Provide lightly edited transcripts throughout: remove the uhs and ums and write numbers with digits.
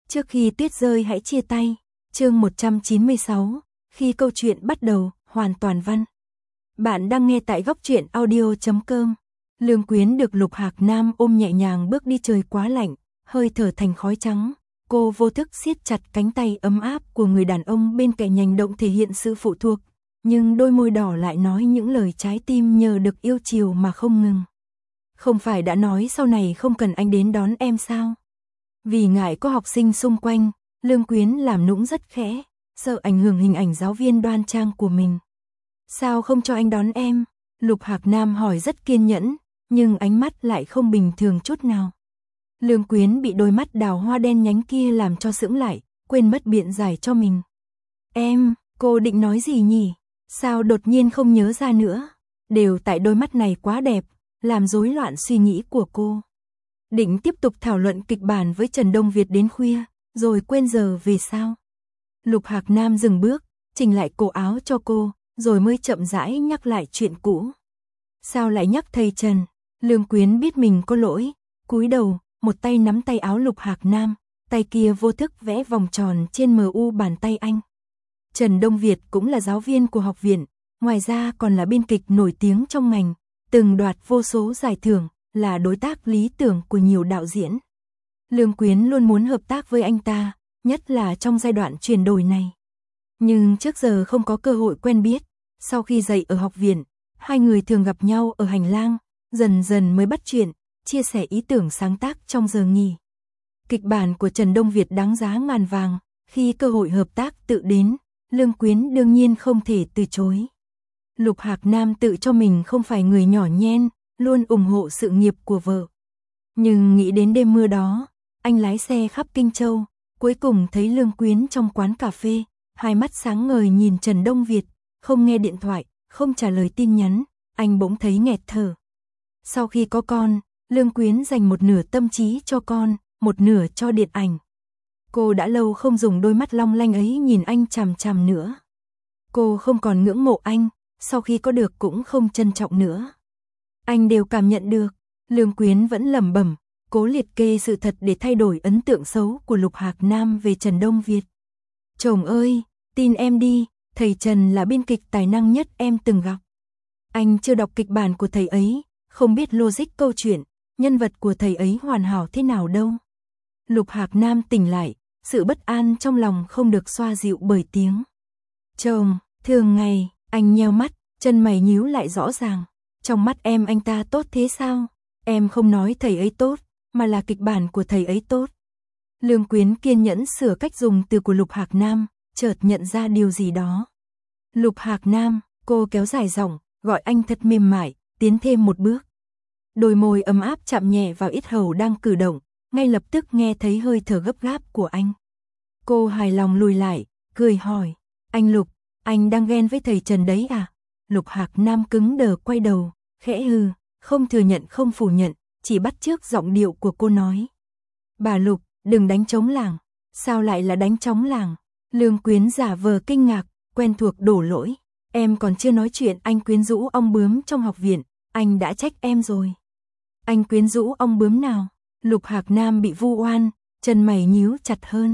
Trước khi tuyết rơi hãy chia tay, chương 196, khi câu chuyện bắt đầu, hoàn toàn văn. Bạn đang nghe tại góc truyện audio.com. Lương Quyến được Lục Hạc Nam ôm nhẹ nhàng bước đi, trời quá lạnh, hơi thở thành khói trắng. Cô vô thức siết chặt cánh tay ấm áp của người đàn ông bên cạnh, hành động thể hiện sự phụ thuộc, nhưng đôi môi đỏ lại nói những lời trái tim nhờ được yêu chiều mà không ngừng. Không phải đã nói sau này không cần anh đến đón em sao? Vì ngại có học sinh xung quanh, Lương Quyến làm nũng rất khẽ, sợ ảnh hưởng hình ảnh giáo viên đoan trang của mình. Sao không cho anh đón em? Lục Hạc Nam hỏi rất kiên nhẫn, nhưng ánh mắt lại không bình thường chút nào. Lương Quyến bị đôi mắt đào hoa đen nhánh kia làm cho sững lại, quên mất biện giải cho mình. Cô định nói gì nhỉ? Sao đột nhiên không nhớ ra nữa? Đều tại đôi mắt này quá đẹp, làm rối loạn suy nghĩ của cô. Định tiếp tục thảo luận kịch bản với Trần Đông Việt đến khuya, rồi quên giờ về sao? Lục Hạc Nam dừng bước, chỉnh lại cổ áo cho cô, rồi mới chậm rãi nhắc lại chuyện cũ. Sao lại nhắc thầy Trần? Lương Quyến biết mình có lỗi, cúi đầu, một tay nắm tay áo Lục Hạc Nam, tay kia vô thức vẽ vòng tròn trên MU bàn tay anh. Trần Đông Việt cũng là giáo viên của học viện, ngoài ra còn là biên kịch nổi tiếng trong ngành, từng đoạt vô số giải thưởng, là đối tác lý tưởng của nhiều đạo diễn. Lương Quyến luôn muốn hợp tác với anh ta, nhất là trong giai đoạn chuyển đổi này. Nhưng trước giờ không có cơ hội quen biết, sau khi dạy ở học viện, hai người thường gặp nhau ở hành lang, dần dần mới bắt chuyện, chia sẻ ý tưởng sáng tác trong giờ nghỉ. Kịch bản của Trần Đông Việt đáng giá ngàn vàng, khi cơ hội hợp tác tự đến, Lương Quyến đương nhiên không thể từ chối. Lục Hạc Nam tự cho mình không phải người nhỏ nhen, luôn ủng hộ sự nghiệp của vợ. Nhưng nghĩ đến đêm mưa đó, anh lái xe khắp Kinh Châu, cuối cùng thấy Lương Quyến trong quán cà phê, hai mắt sáng ngời nhìn Trần Đông Việt, không nghe điện thoại, không trả lời tin nhắn, anh bỗng thấy nghẹt thở. Sau khi có con, Lương Quyến dành một nửa tâm trí cho con, một nửa cho điện ảnh. Cô đã lâu không dùng đôi mắt long lanh ấy nhìn anh chằm chằm nữa. Cô không còn ngưỡng mộ anh, sau khi có được cũng không trân trọng nữa. Anh đều cảm nhận được. Lương Quyến vẫn lẩm bẩm, cố liệt kê sự thật để thay đổi ấn tượng xấu của Lục Hạc Nam về Trần Đông Việt. Chồng ơi, tin em đi, thầy Trần là biên kịch tài năng nhất em từng gặp. Anh chưa đọc kịch bản của thầy ấy, không biết logic câu chuyện, nhân vật của thầy ấy hoàn hảo thế nào đâu. Lục Hạc Nam tỉnh lại, sự bất an trong lòng không được xoa dịu bởi tiếng chồng. Thường ngày, anh nheo mắt, chân mày nhíu lại rõ ràng. Trong mắt em anh ta tốt thế sao? Em không nói thầy ấy tốt, mà là kịch bản của thầy ấy tốt. Lương Quyến kiên nhẫn sửa cách dùng từ của Lục Hạc Nam, chợt nhận ra điều gì đó. Lục Hạc Nam, cô kéo dài giọng, gọi anh thật mềm mại, tiến thêm một bước. Đôi môi ấm áp chạm nhẹ vào yết hầu đang cử động, ngay lập tức nghe thấy hơi thở gấp gáp của anh. Cô hài lòng lùi lại, cười hỏi, anh Lục, anh đang ghen với thầy Trần đấy à? Lục Hạc Nam cứng đờ quay đầu, khẽ hừ, không thừa nhận không phủ nhận, chỉ bắt chước giọng điệu của cô nói. Bà Lục, đừng đánh trống lảng. Sao lại là đánh trống lảng? Lương Quyến giả vờ kinh ngạc, quen thuộc đổ lỗi. Em còn chưa nói chuyện anh quyến rũ ong bướm trong học viện, anh đã trách em rồi. Anh quyến rũ ong bướm nào? Lục Hạc Nam bị vu oan, chân mày nhíu chặt hơn.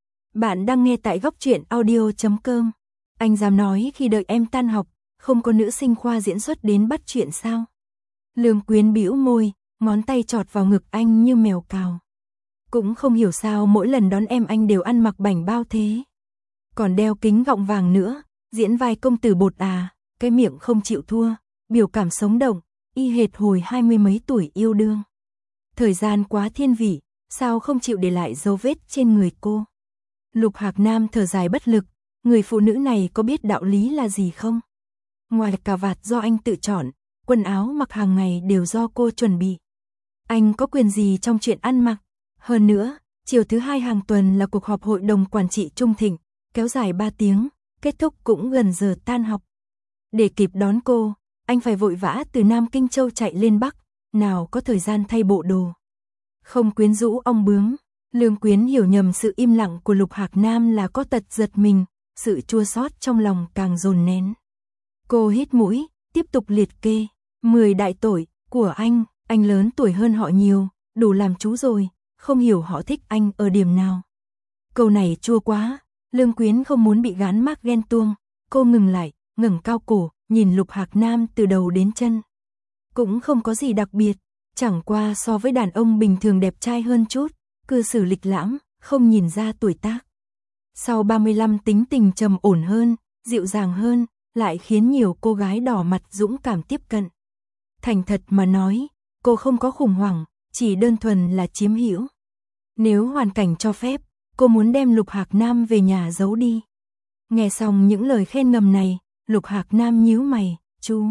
Bạn đang nghe tại góc truyện audio.com. Anh dám nói khi đợi em tan học, không có nữ sinh khoa diễn xuất đến bắt chuyện sao? Lương Quyến bĩu môi, ngón tay chọt vào ngực anh như mèo cào. Cũng không hiểu sao mỗi lần đón em anh đều ăn mặc bảnh bao thế. Còn đeo kính gọng vàng nữa, diễn vai công tử bột à, cái miệng không chịu thua, biểu cảm sống động, y hệt hồi 20 mấy tuổi yêu đương. Thời gian quá thiên vị, sao không chịu để lại dấu vết trên người cô? Lục Hạc Nam thở dài bất lực, người phụ nữ này có biết đạo lý là gì không? Ngoài cà vạt do anh tự chọn, quần áo mặc hàng ngày đều do cô chuẩn bị. Anh có quyền gì trong chuyện ăn mặc? Hơn nữa, chiều thứ hai hàng tuần là cuộc họp hội đồng quản trị Trung Thịnh, kéo dài 3 tiếng, kết thúc cũng gần giờ tan học. Để kịp đón cô, anh phải vội vã từ Nam Kinh Châu chạy lên Bắc, nào có thời gian thay bộ đồ. Không quyến rũ ong bướm, Lương Quyến hiểu nhầm sự im lặng của Lục Hạc Nam là có tật giật mình, sự chua xót trong lòng càng dồn nén. Cô hít mũi, tiếp tục liệt kê, 10 đại tội của anh lớn tuổi hơn họ nhiều, đủ làm chú rồi, không hiểu họ thích anh ở điểm nào. Câu này chua quá, Lương Quyến không muốn bị gán mác ghen tuông, cô ngừng lại, ngẩng cao cổ, nhìn Lục Hạc Nam từ đầu đến chân. Cũng không có gì đặc biệt, chẳng qua so với đàn ông bình thường đẹp trai hơn chút, cư xử lịch lãm, không nhìn ra tuổi tác. Sau 35 tính tình trầm ổn hơn, dịu dàng hơn, lại khiến nhiều cô gái đỏ mặt dũng cảm tiếp cận. Thành thật mà nói, cô không có khủng hoảng, chỉ đơn thuần là chiếm hữu. Nếu hoàn cảnh cho phép, cô muốn đem Lục Hạc Nam về nhà giấu đi. Nghe xong những lời khen ngầm này, Lục Hạc Nam nhíu mày, chú.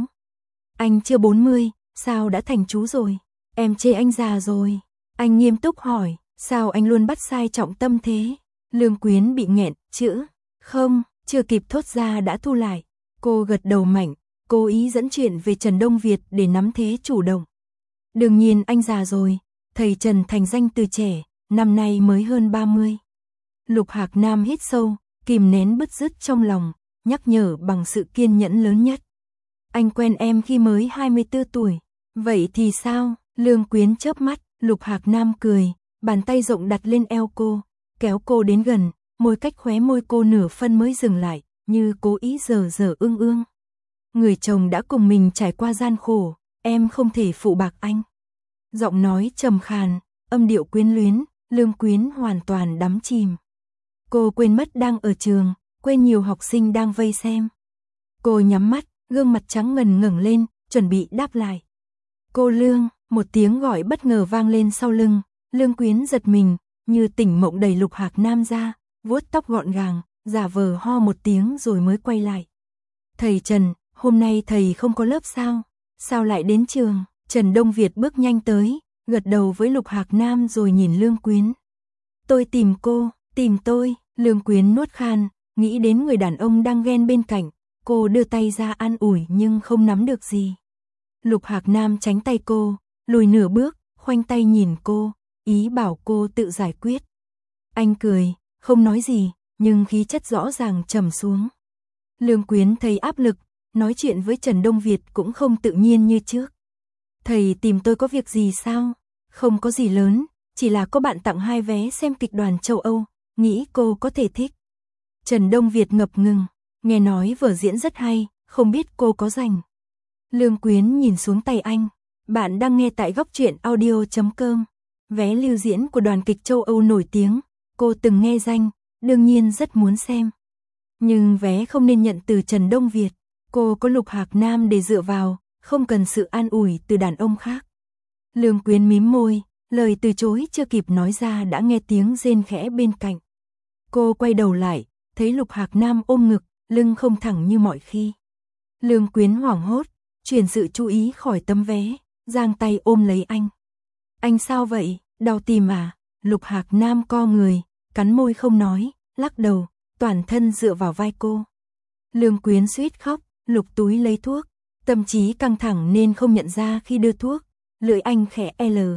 Anh chưa 40, sao đã thành chú rồi? Em chê anh già rồi. Anh nghiêm túc hỏi, sao anh luôn bắt sai trọng tâm thế? Lương Quyến bị nghẹn, chữ, không, chưa kịp thốt ra đã thu lại. Cô gật đầu mạnh, cố ý dẫn chuyện về Trần Đông Việt để nắm thế chủ động. Đương nhiên anh già rồi, thầy Trần thành danh từ trẻ, năm nay mới hơn 30. Lục Hạc Nam hít sâu, kìm nén bứt rứt trong lòng, nhắc nhở bằng sự kiên nhẫn lớn nhất. Anh quen em khi mới 24 tuổi. Vậy thì sao? Lương Quyến chớp mắt, Lục Hạc Nam cười, bàn tay rộng đặt lên eo cô, kéo cô đến gần, môi cách khóe môi cô nửa phân mới dừng lại, như cố ý giở giở ương ương. Người chồng đã cùng mình trải qua gian khổ, em không thể phụ bạc anh. Giọng nói trầm khàn, âm điệu quyến luyến, Lương Quyến hoàn toàn đắm chìm. Cô quên mất đang ở trường, quên nhiều học sinh đang vây xem. Cô nhắm mắt, gương mặt trắng ngần ngẩng lên, chuẩn bị đáp lại. Cô Lương, một tiếng gọi bất ngờ vang lên sau lưng, Lương Quyến giật mình, như tỉnh mộng đẩy Lục Hạc Nam ra, vuốt tóc gọn gàng, giả vờ ho một tiếng rồi mới quay lại. Thầy Trần, hôm nay thầy không có lớp sao? Sao lại đến trường? Trần Đông Việt bước nhanh tới, gật đầu với Lục Hạc Nam rồi nhìn Lương Quyến. Tôi tìm cô, tìm tôi. Lương Quyến nuốt khan, nghĩ đến người đàn ông đang ghen bên cạnh, cô đưa tay ra an ủi nhưng không nắm được gì. Lục Hạc Nam tránh tay cô, lùi nửa bước, khoanh tay nhìn cô, ý bảo cô tự giải quyết. Anh cười, không nói gì, nhưng khí chất rõ ràng trầm xuống. Lương Quyến thấy áp lực, nói chuyện với Trần Đông Việt cũng không tự nhiên như trước. Thầy tìm tôi có việc gì sao? Không có gì lớn, chỉ là có bạn tặng 2 vé xem kịch đoàn châu Âu, nghĩ cô có thể thích. Trần Đông Việt ngập ngừng, nghe nói vở diễn rất hay, không biết cô có rảnh. Lương Quyến nhìn xuống tay anh, bạn đang nghe tại góc truyện audio.com. Vé lưu diễn của đoàn kịch châu Âu nổi tiếng, cô từng nghe danh, đương nhiên rất muốn xem. Nhưng vé không nên nhận từ Trần Đông Việt, cô có Lục Hạc Nam để dựa vào, không cần sự an ủi từ đàn ông khác. Lương Quyến mím môi, lời từ chối chưa kịp nói ra đã nghe tiếng rên khẽ bên cạnh. Cô quay đầu lại, thấy Lục Hạc Nam ôm ngực, lưng không thẳng như mọi khi. Lương Quyến hoảng hốt, chuyển sự chú ý khỏi tấm vé, giang tay ôm lấy anh. Anh sao vậy, đau tim à? Lục Hạc Nam co người, cắn môi không nói, lắc đầu, toàn thân dựa vào vai cô. Lương Quyến suýt khóc, lục túi lấy thuốc, tâm trí căng thẳng nên không nhận ra khi đưa thuốc, lưỡi anh khẽ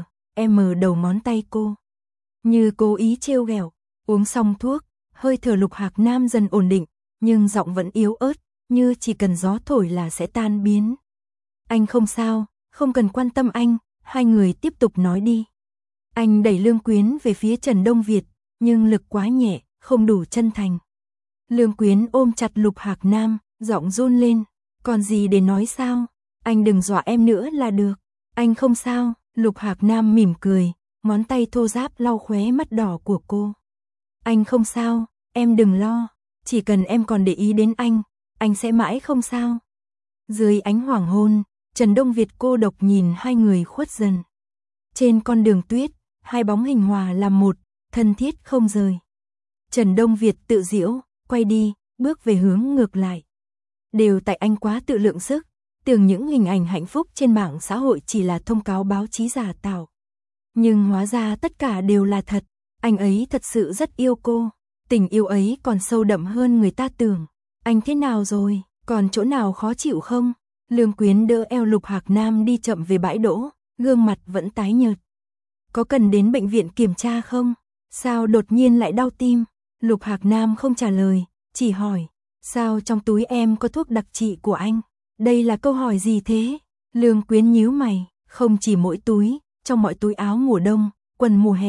M đầu ngón tay cô. Như cố ý trêu ghẹo, uống xong thuốc, hơi thở Lục Hạc Nam dần ổn định, nhưng giọng vẫn yếu ớt, như chỉ cần gió thổi là sẽ tan biến. Anh không sao, không cần quan tâm anh, hai người tiếp tục nói đi. Anh đẩy Lương Quyến về phía Trần Đông Việt, nhưng lực quá nhẹ, không đủ chân thành. Lương Quyến ôm chặt Lục Hạc Nam, giọng run lên, còn gì để nói sao? Anh đừng dọa em nữa là được. Anh không sao. Lục Hạc Nam mỉm cười, ngón tay thô ráp lau khóe mắt đỏ của cô. Anh không sao, em đừng lo, chỉ cần em còn để ý đến anh sẽ mãi không sao. Dưới ánh hoàng hôn, Trần Đông Việt cô độc nhìn hai người khuất dần. Trên con đường tuyết, hai bóng hình hòa làm một, thân thiết không rời. Trần Đông Việt tự giễu, quay đi, bước về hướng ngược lại. Đều tại anh quá tự lượng sức, tưởng những hình ảnh hạnh phúc trên mạng xã hội chỉ là thông cáo báo chí giả tạo. Nhưng hóa ra tất cả đều là thật, anh ấy thật sự rất yêu cô, tình yêu ấy còn sâu đậm hơn người ta tưởng. Anh thế nào rồi, còn chỗ nào khó chịu không? Lương Quyến đỡ eo Lục Hạc Nam đi chậm về bãi đỗ, gương mặt vẫn tái nhợt. Có cần đến bệnh viện kiểm tra không? Sao đột nhiên lại đau tim? Lục Hạc Nam không trả lời, chỉ hỏi, sao trong túi em có thuốc đặc trị của anh? Đây là câu hỏi gì thế? Lương Quyến nhíu mày, không chỉ mỗi túi, trong mọi túi áo mùa đông, quần mùa hè,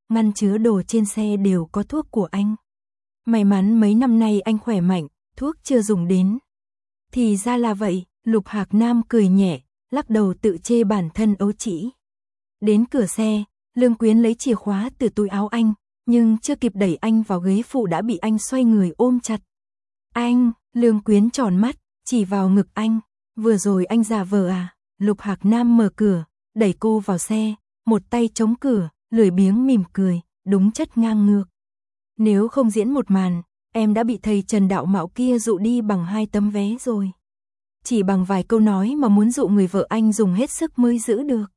ngăn chứa đồ trên xe đều có thuốc của anh. May mắn mấy năm nay anh khỏe mạnh, thuốc chưa dùng đến. Thì ra là vậy, Lục Hạc Nam cười nhẹ, lắc đầu tự chê bản thân ấu trĩ. Đến cửa xe, Lương Quyến lấy chìa khóa từ túi áo anh, nhưng chưa kịp đẩy anh vào ghế phụ đã bị anh xoay người ôm chặt. Anh, Lương Quyến tròn mắt, chỉ vào ngực anh. Vừa rồi anh giả vờ à? Lục Hạc Nam mở cửa, đẩy cô vào xe, một tay chống cửa, lười biếng mỉm cười, đúng chất ngang ngược. Nếu không diễn một màn, em đã bị thầy Trần đạo mạo kia dụ đi bằng 2 tấm vé rồi. Chỉ bằng vài câu nói mà muốn dụ người vợ anh dùng hết sức mới giữ được.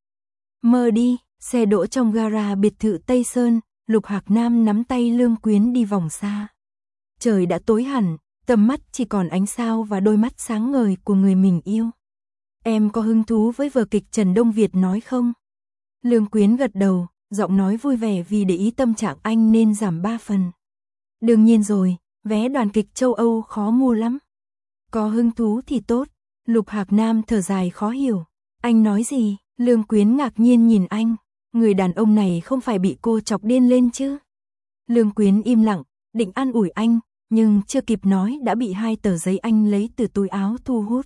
Mơ đi, xe đỗ trong gara biệt thự Tây Sơn, Lục Hạc Nam nắm tay Lương Quyến đi vòng xa. Trời đã tối hẳn, tầm mắt chỉ còn ánh sao và đôi mắt sáng ngời của người mình yêu. Em có hứng thú với vở kịch Trần Đông Việt nói không? Lương Quyến gật đầu, giọng nói vui vẻ vì để ý tâm trạng anh nên giảm 3 phần. Đương nhiên rồi, vé đoàn kịch châu Âu khó mua lắm. Có hứng thú thì tốt. Lục Hạc Nam thở dài khó hiểu. Anh nói gì? Lương Quyến ngạc nhiên nhìn anh. Người đàn ông này không phải bị cô chọc điên lên chứ? Lương Quyến im lặng, định an ủi anh, nhưng chưa kịp nói đã bị 2 tờ giấy anh lấy từ túi áo thu hút.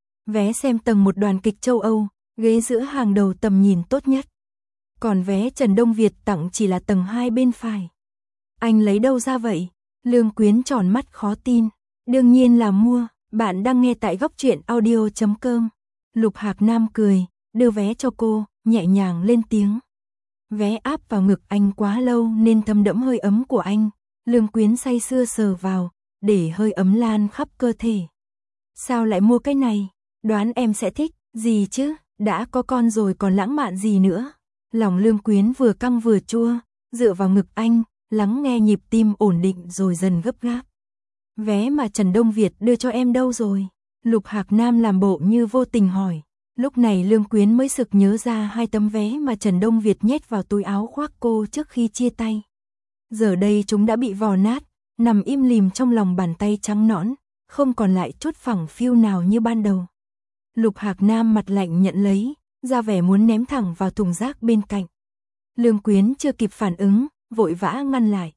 Vé xem tầng 1 đoàn kịch châu Âu, ghế giữa hàng đầu tầm nhìn tốt nhất. Còn vé Trần Đông Việt tặng chỉ là tầng 2 bên phải. Anh lấy đâu ra vậy? Lương Quyến tròn mắt khó tin. Đương nhiên là mua. Bạn đang nghe tại góc truyện audio.com. Lục Hạc Nam cười, đưa vé cho cô, nhẹ nhàng lên tiếng. Vé áp vào ngực anh quá lâu nên thấm đẫm hơi ấm của anh. Lương Quyến say sưa sờ vào, để hơi ấm lan khắp cơ thể. Sao lại mua cái này? Đoán em sẽ thích, gì chứ, đã có con rồi còn lãng mạn gì nữa. Lòng Lương Quyến vừa căng vừa chua, dựa vào ngực anh, lắng nghe nhịp tim ổn định rồi dần gấp gáp. Vé mà Trần Đông Việt đưa cho em đâu rồi? Lục Hạc Nam làm bộ như vô tình hỏi. Lúc này Lương Quyến mới sực nhớ ra 2 tấm vé mà Trần Đông Việt nhét vào túi áo khoác cô trước khi chia tay. Giờ đây chúng đã bị vò nát, nằm im lìm trong lòng bàn tay trắng nõn, không còn lại chút phẳng phiu nào như ban đầu. Lục Hạc Nam mặt lạnh nhận lấy, ra vẻ muốn ném thẳng vào thùng rác bên cạnh. Lương Quyến chưa kịp phản ứng, vội vã ngăn lại.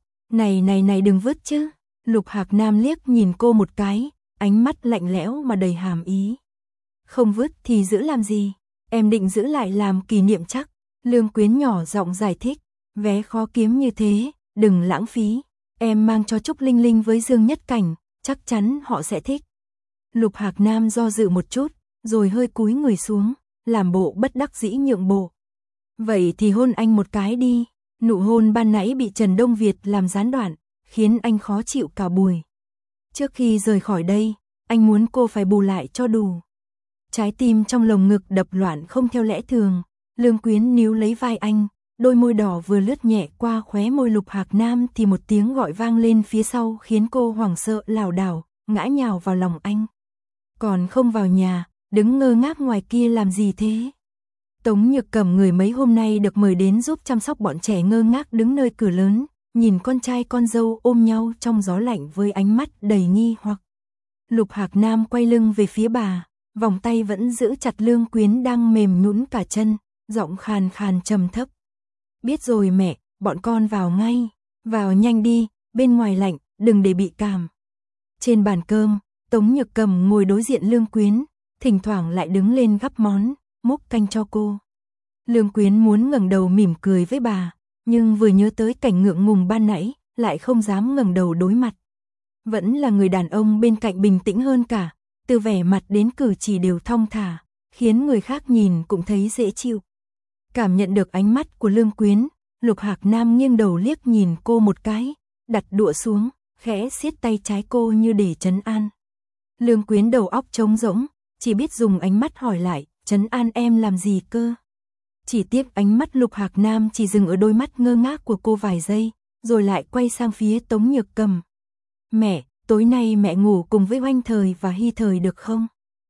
Này đừng vứt chứ. Lục Hạc Nam liếc nhìn cô một cái, ánh mắt lạnh lẽo mà đầy hàm ý. Không vứt thì giữ làm gì? Em định giữ lại làm kỷ niệm chắc. Lương Quyến nhỏ giọng giải thích. Vé khó kiếm như thế, đừng lãng phí. Em mang cho Trúc Linh Linh với Dương Nhất Cảnh, chắc chắn họ sẽ thích. Lục Hạc Nam do dự một chút, rồi hơi cúi người xuống, làm bộ bất đắc dĩ nhượng bộ. Vậy thì hôn anh một cái đi. Nụ hôn ban nãy bị Trần Đông Việt làm gián đoạn, khiến anh khó chịu cả buổi. Trước khi rời khỏi đây, anh muốn cô phải bù lại cho đủ. Trái tim trong lồng ngực đập loạn không theo lẽ thường. Lương Quyến níu lấy vai anh, đôi môi đỏ vừa lướt nhẹ qua khóe môi Lục Hạc Nam thì một tiếng gọi vang lên phía sau khiến cô hoảng sợ lảo đảo, ngã nhào vào lòng anh. Còn không vào nhà, đứng ngơ ngác ngoài kia làm gì thế? Tống Nhược Cẩm người mấy hôm nay được mời đến giúp chăm sóc bọn trẻ ngơ ngác đứng nơi cửa lớn, nhìn con trai con dâu ôm nhau trong gió lạnh với ánh mắt đầy nghi hoặc. Lục Hạc Nam quay lưng về phía bà, vòng tay vẫn giữ chặt Lương Quyến đang mềm nhũn cả chân, giọng khàn khàn trầm thấp. Biết rồi mẹ, bọn con vào ngay, vào nhanh đi, bên ngoài lạnh, đừng để bị cảm. Trên bàn cơm, Tống Nhược Cẩm ngồi đối diện Lương Quyến, thỉnh thoảng lại đứng lên gắp món, múc canh cho cô. Lương Quyến muốn ngẩng đầu mỉm cười với bà, nhưng vừa nhớ tới cảnh ngượng ngùng ban nãy, lại không dám ngẩng đầu đối mặt. Vẫn là người đàn ông bên cạnh bình tĩnh hơn cả, từ vẻ mặt đến cử chỉ đều thong thả, khiến người khác nhìn cũng thấy dễ chịu. Cảm nhận được ánh mắt của Lương Quyến, Lục Hạc Nam nghiêng đầu liếc nhìn cô một cái, đặt đũa xuống, khẽ siết tay trái cô như để trấn an. Lương Quyến đầu óc trống rỗng, chỉ biết dùng ánh mắt hỏi lại, trấn an em làm gì cơ? Chỉ tiếc ánh mắt Lục Hạc Nam chỉ dừng ở đôi mắt ngơ ngác của cô vài giây, rồi lại quay sang phía Tống Nhược Cẩm. Mẹ, tối nay mẹ ngủ cùng với Oanh Thời và Hy Thời được không?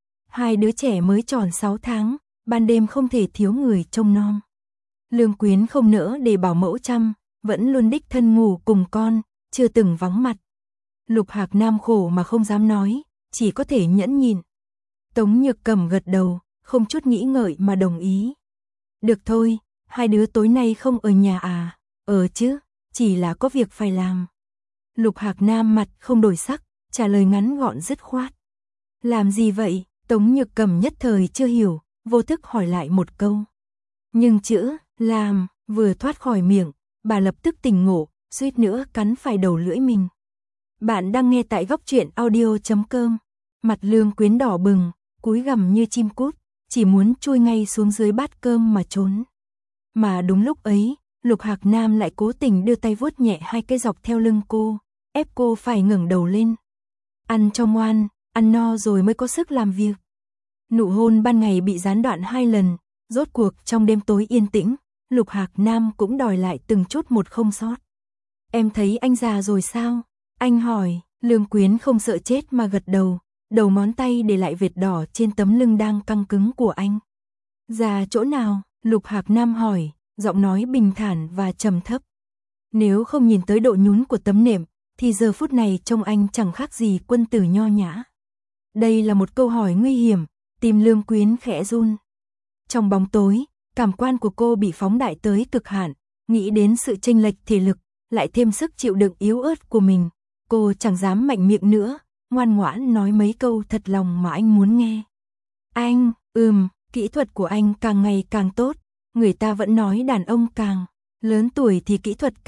2 đứa trẻ mới tròn 6 tháng, ban đêm không thể thiếu người trông nom. Lương Quyến không nỡ để bảo mẫu chăm, vẫn luôn đích thân ngủ cùng con, chưa từng vắng mặt. Lục Hạc Nam khổ mà không dám nói, chỉ có thể nhẫn nhịn. Tống Nhược Cẩm gật đầu, không chút nghĩ ngợi mà đồng ý. Được thôi, 2 đứa tối nay không ở nhà à? Chứ, chỉ là có việc phải làm. Lục Hạc Nam mặt không đổi sắc, trả lời ngắn gọn dứt khoát. Làm gì vậy? Tống Nhược Cầm nhất thời chưa hiểu, vô thức hỏi lại một câu. Nhưng chữ làm vừa thoát khỏi miệng, bà lập tức tỉnh ngộ, suýt nữa cắn phải đầu lưỡi mình. Bạn đang nghe tại góc truyện audio.com. Mặt Lương Quyến đỏ bừng, cúi gằm như chim cút, chỉ muốn chui ngay xuống dưới bát cơm mà trốn. Mà đúng lúc ấy, Lục Hạc Nam lại cố tình đưa tay vuốt nhẹ hai cái dọc theo lưng cô, ép cô phải ngẩng đầu lên. Ăn cho ngoan, ăn no rồi mới có sức làm việc. Nụ hôn ban ngày bị gián đoạn 2 lần, rốt cuộc trong đêm tối yên tĩnh, Lục Hạc Nam cũng đòi lại từng chút một không sót. Em thấy anh già rồi sao? Anh hỏi. Lương Quyến không sợ chết mà gật đầu, đầu ngón tay để lại vệt đỏ trên tấm lưng đang căng cứng của anh. Già chỗ nào? Lục Hạc Nam hỏi, giọng nói bình thản và trầm thấp. Nếu không nhìn tới độ nhún của tấm nệm, thì giờ phút này trông anh chẳng khác gì quân tử nho nhã. Đây là một câu hỏi nguy hiểm, tim Lương Quyến khẽ run. Trong bóng tối, cảm quan của cô bị phóng đại tới cực hạn, nghĩ đến sự chênh lệch thể lực, lại thêm sức chịu đựng yếu ớt của mình. Cô chẳng dám mạnh miệng nữa, ngoan ngoãn nói mấy câu thật lòng mà anh muốn nghe. Anh, kỹ thuật của anh càng ngày càng tốt, người ta vẫn nói đàn ông càng lớn tuổi thì kỹ thuật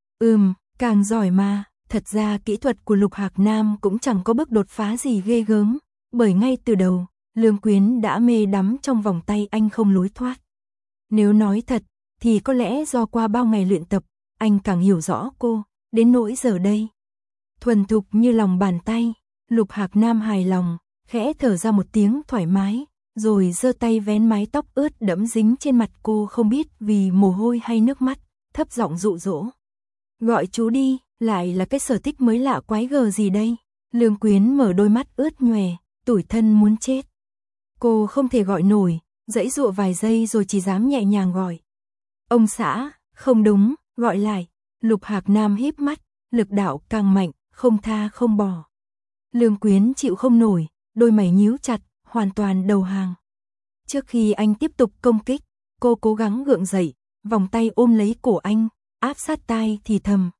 càng giỏi mà. Thật ra kỹ thuật của Lục Hạc Nam cũng chẳng có bước đột phá gì ghê gớm, bởi ngay từ đầu, Lương Quyến đã mê đắm trong vòng tay anh không lối thoát. Nếu nói thật, thì có lẽ do qua bao ngày luyện tập, anh càng hiểu rõ cô, đến nỗi giờ đây. Thuần thục như lòng bàn tay, Lục Hạc Nam hài lòng, khẽ thở ra một tiếng thoải mái, rồi giơ tay vén mái tóc ướt đẫm dính trên mặt cô không biết vì mồ hôi hay nước mắt, thấp giọng dụ dỗ. Gọi chú đi, lại là cái sở thích mới lạ quái gở gì đây? Lương Quyến mở đôi mắt ướt nhòe, tủi thân muốn chết. Cô không thể gọi nổi, giãy giụa vài giây rồi chỉ dám nhẹ nhàng gọi. Ông xã, không đúng, gọi lại. Lục Hạc Nam híp mắt, lực đạo càng mạnh, không tha không bỏ. Lương Quyến chịu không nổi, đôi mày nhíu chặt, hoàn toàn đầu hàng. Trước khi anh tiếp tục công kích, cô cố gắng gượng dậy, vòng tay ôm lấy cổ anh, áp sát tai thì thầm.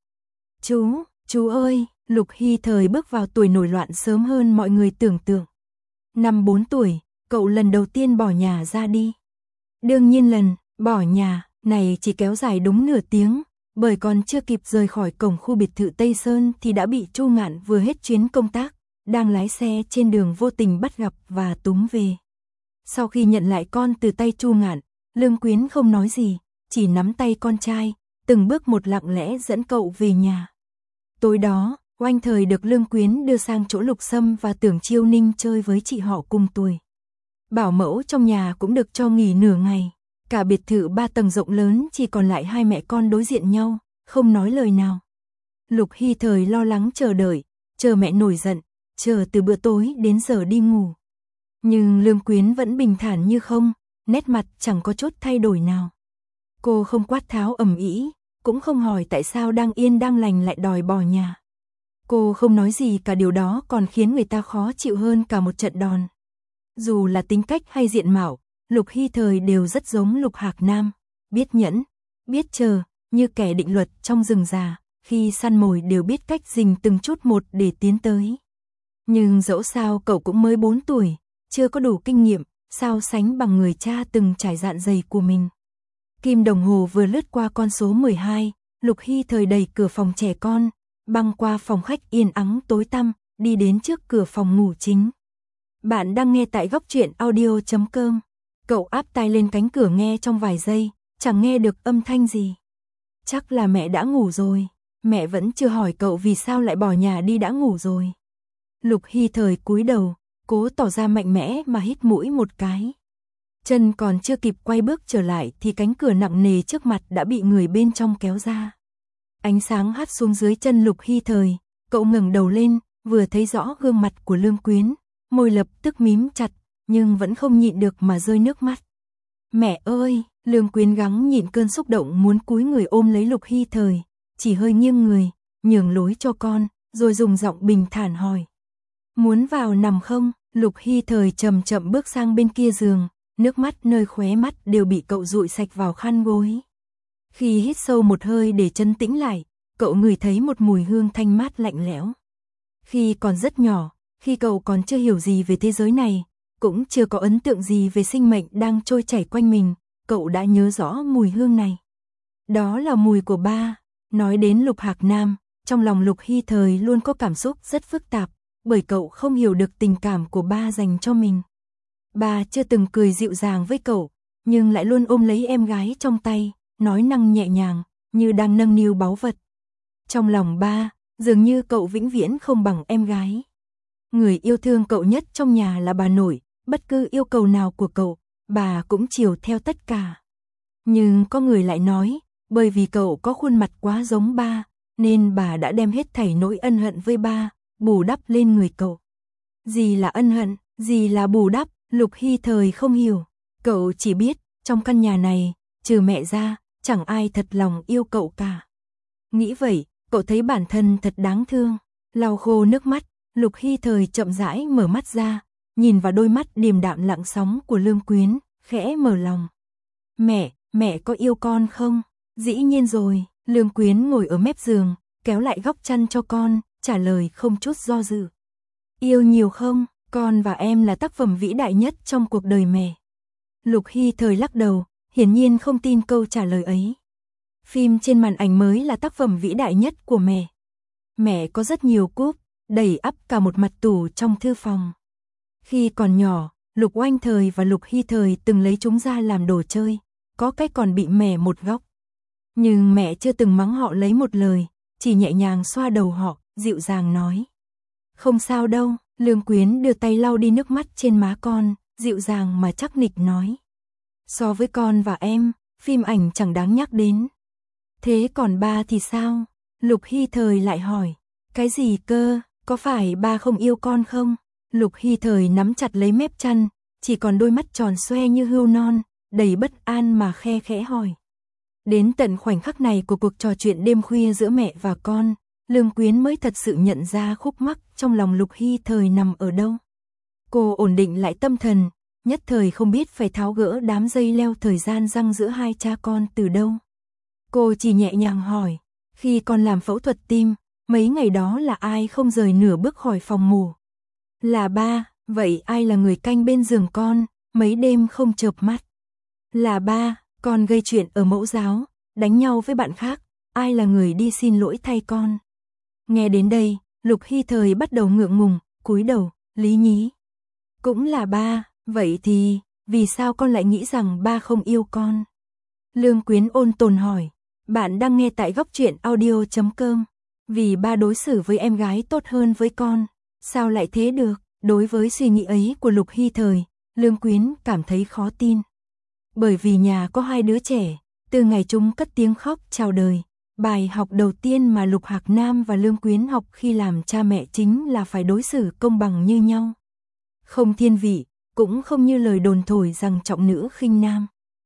Chú ơi, Lục Hy Thời bước vào tuổi nổi loạn sớm hơn mọi người tưởng tượng. Năm 4 tuổi, cậu lần đầu tiên bỏ nhà ra đi. Đương nhiên lần bỏ nhà này chỉ kéo dài đúng nửa tiếng, bởi còn chưa kịp rời khỏi cổng khu biệt thự Tây Sơn thì đã bị Chu Ngạn vừa hết chuyến công tác, đang lái xe trên đường vô tình bắt gặp và túm về. Sau khi nhận lại con từ tay Chu Ngạn, Lương Quyến không nói gì, chỉ nắm tay con trai, từng bước một lặng lẽ dẫn cậu về nhà. Tối đó, Oanh Thời được Lương Quyến đưa sang chỗ Lục Sâm và Tưởng Chiêu Ninh chơi với chị họ cùng tuổi. Bảo mẫu trong nhà cũng được cho nghỉ nửa ngày. Cả biệt thự 3 tầng rộng lớn chỉ còn lại hai mẹ con đối diện nhau, không nói lời nào. Lục Hy Thời lo lắng chờ đợi, chờ mẹ nổi giận, chờ từ bữa tối đến giờ đi ngủ. Nhưng Lương Quyến vẫn bình thản như không, nét mặt chẳng có chút thay đổi nào. Cô không quát tháo ầm ĩ, cũng không hỏi tại sao đang yên đang lành lại đòi bỏ nhà. Cô không nói gì cả, điều đó còn khiến người ta khó chịu hơn cả một trận đòn. Dù là tính cách hay diện mạo, Lục Hy Thời đều rất giống Lục Hạc Nam, biết nhẫn, biết chờ, như kẻ định luật trong rừng già, khi săn mồi đều biết cách rình từng chút một để tiến tới. Nhưng dẫu sao cậu cũng mới 4 tuổi, chưa có đủ kinh nghiệm, sao sánh bằng người cha từng trải dạn dày của mình. Kim đồng hồ vừa lướt qua con số 12, Lục Hy Thời đẩy cửa phòng trẻ con, băng qua phòng khách yên ắng tối tăm, đi đến trước cửa phòng ngủ chính. Bạn đang nghe tại góc truyện audio.com. Cậu áp tai lên cánh cửa nghe trong vài giây, chẳng nghe được âm thanh gì. Chắc là mẹ đã ngủ rồi, mẹ vẫn chưa hỏi cậu vì sao lại bỏ nhà đi đã ngủ rồi. Lục Hy Thời cúi đầu, cố tỏ ra mạnh mẽ mà hít mũi một cái. Chân còn chưa kịp quay bước trở lại thì cánh cửa nặng nề trước mặt đã bị người bên trong kéo ra. Ánh sáng hắt xuống dưới chân Lục Hy Thời, cậu ngẩng đầu lên, vừa thấy rõ gương mặt của Lương Quyến, môi lập tức mím chặt, nhưng vẫn không nhịn được mà rơi nước mắt. Mẹ ơi, Lương Quyến gắng nhịn cơn xúc động muốn cúi người ôm lấy Lục Hy Thời, chỉ hơi nghiêng người, nhường lối cho con, rồi dùng giọng bình thản hỏi. Muốn vào nằm không? Lục Hy Thời chậm chậm bước sang bên kia giường, nước mắt nơi khóe mắt đều bị cậu dụi sạch vào khăn gối. Khi hít sâu một hơi để trấn tĩnh lại, cậu ngửi thấy một mùi hương thanh mát lạnh lẽo. Khi còn rất nhỏ, khi cậu còn chưa hiểu gì về thế giới này, cũng chưa có ấn tượng gì về sinh mệnh đang trôi chảy quanh mình, cậu đã nhớ rõ mùi hương này. Đó là mùi của ba. Nói đến Lục Hạc Nam, trong lòng Lục Hy Thời luôn có cảm xúc rất phức tạp, bởi cậu không hiểu được tình cảm của ba dành cho mình. Ba chưa từng cười dịu dàng với cậu, nhưng lại luôn ôm lấy em gái trong tay, nói năng nhẹ nhàng, như đang nâng niu báu vật. Trong lòng ba, dường như cậu vĩnh viễn không bằng em gái. Người yêu thương cậu nhất trong nhà là bà nội, bất cứ yêu cầu nào của cậu, bà cũng chiều theo tất cả. Nhưng có người lại nói, bởi vì cậu có khuôn mặt quá giống ba, nên bà đã đem hết thảy nỗi ân hận với ba, bù đắp lên người cậu. Gì là ân hận, gì là bù đắp, Lục Hy Thời không hiểu. Cậu chỉ biết, trong căn nhà này, trừ mẹ ra, chẳng ai thật lòng yêu cậu cả. Nghĩ vậy, cậu thấy bản thân thật đáng thương. Lau khô nước mắt, Lục Hy Thời chậm rãi mở mắt ra, nhìn vào đôi mắt điềm đạm lặng sóng của Lương Quyến, khẽ mở lòng. Mẹ có yêu con không? Dĩ nhiên rồi, Lương Quyến ngồi ở mép giường, kéo lại góc chăn cho con, trả lời không chút do dự. Yêu nhiều không? Con và em là tác phẩm vĩ đại nhất trong cuộc đời mẹ. Lục Hy Thời lắc đầu, hiển nhiên không tin câu trả lời ấy. Phim trên màn ảnh mới là tác phẩm vĩ đại nhất của mẹ. Mẹ có rất nhiều cúp, đầy ắp cả một mặt tủ trong thư phòng. Khi còn nhỏ, Lục Oanh Thời và Lục Hy Thời từng lấy chúng ra làm đồ chơi, có cái còn bị mẻ một góc. Nhưng mẹ chưa từng mắng họ lấy một lời, chỉ nhẹ nhàng xoa đầu họ, dịu dàng nói. Không sao đâu, Lương Quyến đưa tay lau đi nước mắt trên má con, dịu dàng mà chắc nịch nói. So với con và em, phim ảnh chẳng đáng nhắc đến. Thế còn ba thì sao? Lục Hy Thời lại hỏi. Cái gì cơ, có phải ba không yêu con không? Lục Hy Thời nắm chặt lấy mép chăn, chỉ còn đôi mắt tròn xoe như hươu non, đầy bất an mà khe khẽ hỏi. Đến tận khoảnh khắc này của cuộc trò chuyện đêm khuya giữa mẹ và con, Lương Quyến mới thật sự nhận ra khúc mắc trong lòng Lục Hy Thời nằm ở đâu. Cô ổn định lại tâm thần, nhất thời không biết phải tháo gỡ đám dây leo thời gian giăng giữa hai cha con từ đâu. Cô chỉ nhẹ nhàng hỏi, khi con làm phẫu thuật tim, mấy ngày đó là ai không rời nửa bước khỏi phòng ngủ? Là ba, vậy ai là người canh bên giường con, mấy đêm không chợp mắt? Là ba, con gây chuyện ở mẫu giáo, đánh nhau với bạn khác, ai là người đi xin lỗi thay con? Nghe đến đây, Lục Hy Thời bắt đầu ngượng ngùng, cúi đầu, lý nhí. Cũng là ba, vậy thì, vì sao con lại nghĩ rằng ba không yêu con? Lương Quyến ôn tồn hỏi, bạn đang nghe tại góc truyện audio.com. Vì ba đối xử với em gái tốt hơn với con, sao lại thế được? Đối với suy nghĩ ấy của Lục Hy Thời, Lương Quyến cảm thấy khó tin. Bởi vì nhà có hai đứa trẻ, từ ngày chúng cất tiếng khóc chào đời, bài học đầu tiên mà Lục Hạc Nam và Lương Quyến học khi làm cha mẹ chính là phải đối xử công bằng như nhau. Không thiên vị, cũng không như lời đồn thổi rằng trọng nữ khinh nam.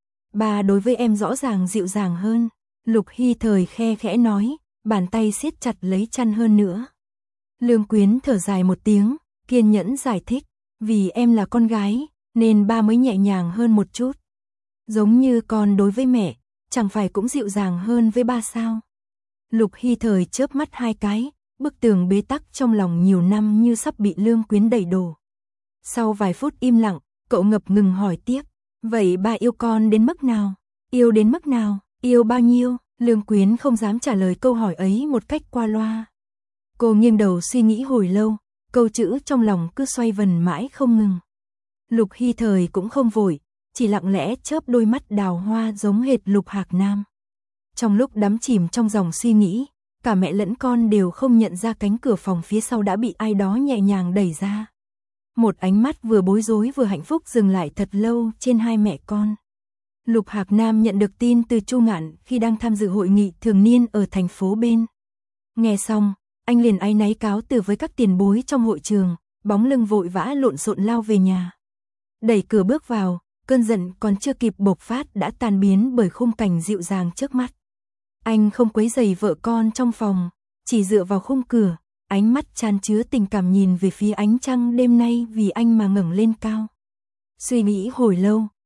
Ba đối với em rõ ràng dịu dàng hơn, Lục Hy Thời khe khẽ nói, bàn tay siết chặt lấy chăn hơn nữa. Lương Quyến thở dài một tiếng, kiên nhẫn giải thích, vì em là con gái, nên ba mới nhẹ nhàng hơn một chút. Giống như con đối với mẹ, chẳng phải cũng dịu dàng hơn với ba sao? Lục Hy Thời chớp mắt hai cái, bức tường bế tắc trong lòng nhiều năm như sắp bị Lương Quyến đẩy đổ. Sau vài phút im lặng, cậu ngập ngừng hỏi tiếp, vậy ba yêu con đến mức nào? Yêu đến mức nào? Yêu bao nhiêu? Lương Quyến không dám trả lời câu hỏi ấy một cách qua loa. Cô nghiêng đầu suy nghĩ hồi lâu, câu chữ trong lòng cứ xoay vần mãi không ngừng. Lục Hy Thời cũng không vội, chỉ lặng lẽ chớp đôi mắt đào hoa giống hệt Lục Hạc Nam. Trong lúc đắm chìm trong dòng suy nghĩ, cả mẹ lẫn con đều không nhận ra cánh cửa phòng phía sau đã bị ai đó nhẹ nhàng đẩy ra. Một ánh mắt vừa bối rối vừa hạnh phúc dừng lại thật lâu trên hai mẹ con. Lục Hạc Nam nhận được tin từ Chu Ngạn khi đang tham dự hội nghị thường niên ở thành phố bên. Nghe xong, anh liền áy náy cáo từ với các tiền bối trong hội trường, bóng lưng vội vã lộn xộn lao về nhà. Đẩy cửa bước vào, cơn giận còn chưa kịp bộc phát đã tan biến bởi khung cảnh dịu dàng trước mắt. Anh không quấy rầy vợ con trong phòng, chỉ dựa vào khung cửa, ánh mắt chan chứa tình cảm nhìn về phía ánh trăng đêm nay vì anh mà ngẩng lên cao. Suy nghĩ hồi lâu,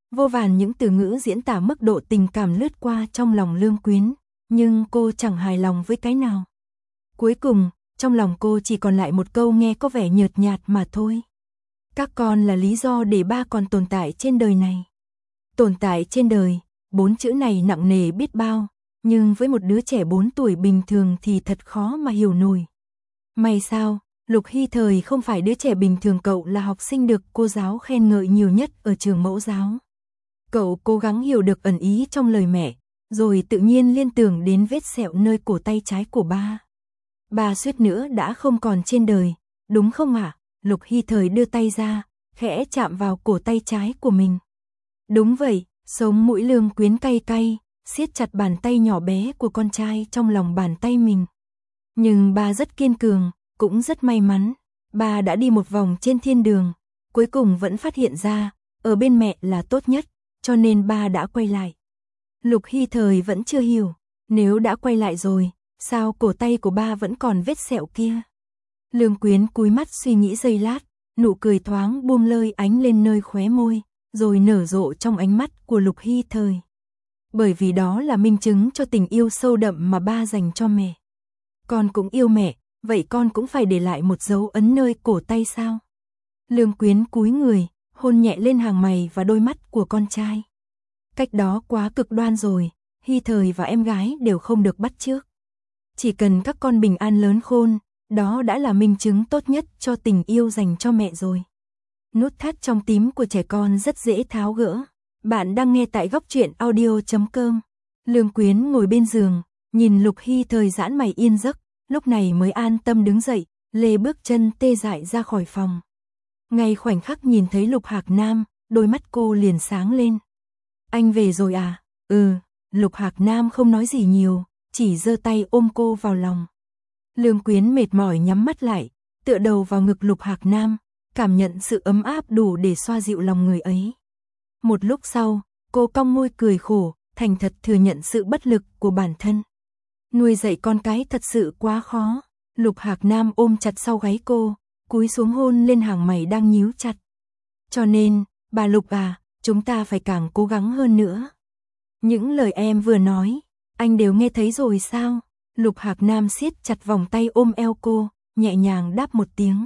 Vô vàn những từ ngữ diễn tả mức độ tình cảm lướt qua trong lòng Lương Quyến, nhưng cô chẳng hài lòng với cái nào. Cuối cùng, trong lòng cô chỉ còn lại một câu nghe có vẻ nhợt nhạt mà thôi. Các con là lý do để ba còn tồn tại trên đời này. Tồn tại trên đời, 4 chữ này nặng nề biết bao, nhưng với một đứa trẻ 4 tuổi bình thường thì thật khó mà hiểu nổi. May sao, Lục Hy Thời không phải đứa trẻ bình thường, cậu là học sinh được cô giáo khen ngợi nhiều nhất ở trường mẫu giáo. Cậu cố gắng hiểu được ẩn ý trong lời mẹ, rồi tự nhiên liên tưởng đến vết sẹo nơi cổ tay trái của ba. Ba suýt nữa đã không còn trên đời, đúng không ạ? Lục Hy Thời đưa tay ra, khẽ chạm vào cổ tay trái của mình. Đúng vậy, sống mũi Lương Quyến cay cay, siết chặt bàn tay nhỏ bé của con trai trong lòng bàn tay mình. Nhưng ba rất kiên cường, cũng rất may mắn. Ba đã đi một vòng trên thiên đường, cuối cùng vẫn phát hiện ra, ở bên mẹ là tốt nhất, cho nên ba đã quay lại. Lục Hy Thời vẫn chưa hiểu, nếu đã quay lại rồi, sao cổ tay của ba vẫn còn vết sẹo kia? Lương Quyến cúi mắt suy nghĩ giây lát, nụ cười thoáng buông lơi ánh lên nơi khóe môi, rồi nở rộ trong ánh mắt của Lục Hy Thời. Bởi vì đó là minh chứng cho tình yêu sâu đậm mà ba dành cho mẹ. Con cũng yêu mẹ, vậy con cũng phải để lại một dấu ấn nơi cổ tay sao? Lương Quyến cúi người, hôn nhẹ lên hàng mày và đôi mắt của con trai. Cách đó quá cực đoan rồi, Hy Thời và em gái đều không được bắt chước. Chỉ cần các con bình an lớn khôn, đó đã là minh chứng tốt nhất cho tình yêu dành cho mẹ rồi. Nút thắt trong tím của trẻ con rất dễ tháo gỡ. Bạn đang nghe tại góc truyện audio.com. Lương Quyến ngồi bên giường, nhìn Lục Hy Thời giãn mày yên giấc, lúc này mới an tâm đứng dậy, lê bước chân tê dại ra khỏi phòng. Ngay khoảnh khắc nhìn thấy Lục Hạc Nam, đôi mắt cô liền sáng lên. Anh về rồi à? Ừ, Lục Hạc Nam không nói gì nhiều, chỉ giơ tay ôm cô vào lòng. Lương Quyến mệt mỏi nhắm mắt lại, tựa đầu vào ngực Lục Hạc Nam, cảm nhận sự ấm áp đủ để xoa dịu lòng người ấy. Một lúc sau, cô cong môi cười khổ, thành thật thừa nhận sự bất lực của bản thân. Nuôi dạy con cái thật sự quá khó. Lục Hạc Nam ôm chặt sau gáy cô, cúi xuống hôn lên hàng mày đang nhíu chặt. Cho nên, bà Lục à, chúng ta phải càng cố gắng hơn nữa. Những lời em vừa nói, anh đều nghe thấy rồi sao? Lục Hạc Nam siết chặt vòng tay ôm eo cô, nhẹ nhàng đáp một tiếng.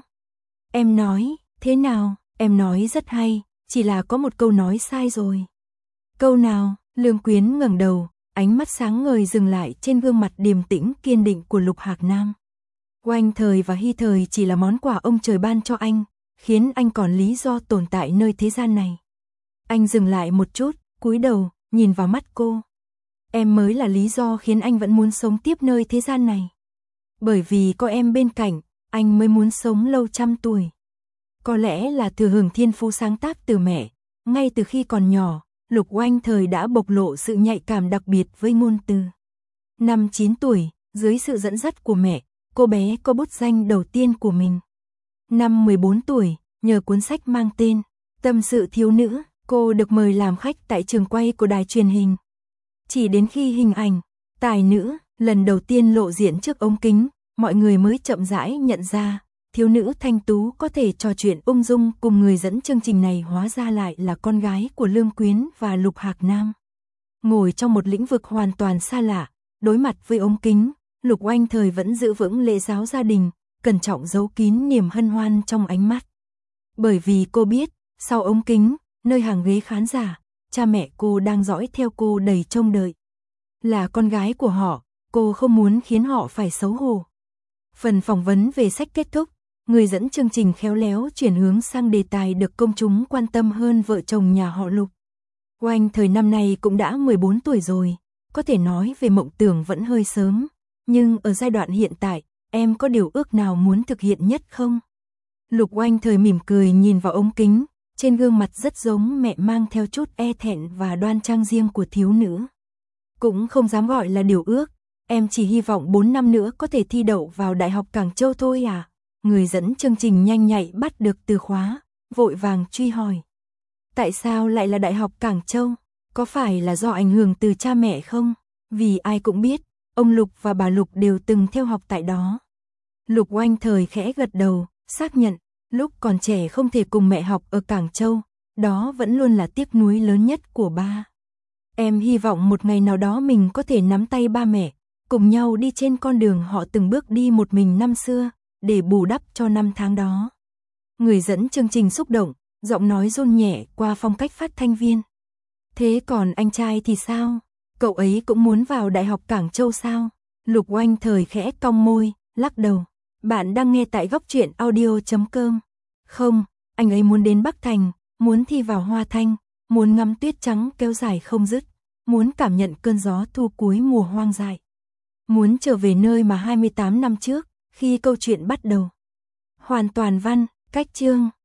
Em nói, thế nào? Em nói rất hay, chỉ là có một câu nói sai rồi. Câu nào? Lương Quyến ngẩng đầu, ánh mắt sáng ngời dừng lại trên gương mặt điềm tĩnh kiên định của Lục Hạc Nam. Oanh Thời và Hy Thời chỉ là món quà ông trời ban cho anh, khiến anh còn lý do tồn tại nơi thế gian này. Anh dừng lại một chút, cúi đầu, nhìn vào mắt cô. Em mới là lý do khiến anh vẫn muốn sống tiếp nơi thế gian này. Bởi vì có em bên cạnh, anh mới muốn sống lâu trăm tuổi. Có lẽ là thừa hưởng thiên phú sáng tác từ mẹ, ngay từ khi còn nhỏ, Lục Oanh Thời đã bộc lộ sự nhạy cảm đặc biệt với ngôn từ. Năm 9 tuổi, dưới sự dẫn dắt của mẹ, cô bé có bút danh đầu tiên của mình. Năm 14 tuổi, nhờ cuốn sách mang tên Tâm sự thiếu nữ, cô được mời làm khách tại trường quay của đài truyền hình. Chỉ đến khi hình ảnh tài nữ lần đầu tiên lộ diện trước ống kính, mọi người mới chậm rãi nhận ra, thiếu nữ thanh tú có thể trò chuyện ung dung cùng người dẫn chương trình này hóa ra lại là con gái của Lương Quyến và Lục Hạc Nam. Ngồi trong một lĩnh vực hoàn toàn xa lạ, đối mặt với ống kính, Lục Oanh Thời vẫn giữ vững lễ giáo gia đình, cẩn trọng giấu kín niềm hân hoan trong ánh mắt. Bởi vì cô biết, sau ống kính, nơi hàng ghế khán giả, cha mẹ cô đang dõi theo cô đầy trông đợi. Là con gái của họ, cô không muốn khiến họ phải xấu hổ. Phần phỏng vấn về sách kết thúc, người dẫn chương trình khéo léo chuyển hướng sang đề tài được công chúng quan tâm hơn vợ chồng nhà họ Lục. Oanh Thời năm nay cũng đã 14 tuổi rồi, có thể nói về mộng tưởng vẫn hơi sớm, nhưng ở giai đoạn hiện tại, em có điều ước nào muốn thực hiện nhất không? Lục Oanh Thời mỉm cười nhìn vào ống kính, trên gương mặt rất giống mẹ mang theo chút e thẹn và đoan trang riêng của thiếu nữ. Cũng không dám gọi là điều ước, em chỉ hy vọng 4 năm nữa có thể thi đậu vào Đại học Cảng Châu thôi à? Người dẫn chương trình nhanh nhạy bắt được từ khóa, vội vàng truy hỏi. Tại sao lại là Đại học Cảng Châu? Có phải là do ảnh hưởng từ cha mẹ không? Vì ai cũng biết, ông Lục và bà Lục đều từng theo học tại đó. Lục Oanh Thời khẽ gật đầu, xác nhận, lúc còn trẻ không thể cùng mẹ học ở Cảng Châu, đó vẫn luôn là tiếc nuối lớn nhất của ba. Em hy vọng một ngày nào đó mình có thể nắm tay ba mẹ, cùng nhau đi trên con đường họ từng bước đi một mình năm xưa, để bù đắp cho năm tháng đó. Người dẫn chương trình xúc động, giọng nói run nhẹ qua phong cách phát thanh viên. Thế còn anh trai thì sao? Cậu ấy cũng muốn vào Đại học Cảng Châu sao? Lục Oanh thời khẽ cong môi, lắc đầu. Bạn đang nghe tại góc truyện audio.com. Không, anh ấy muốn đến Bắc Thành, muốn thi vào Hoa Thanh, muốn ngắm tuyết trắng kéo dài không dứt, muốn cảm nhận cơn gió thu cuối mùa hoang dại. Muốn trở về nơi mà 28 năm trước, khi câu chuyện bắt đầu. Hoàn toàn văn, cách chương.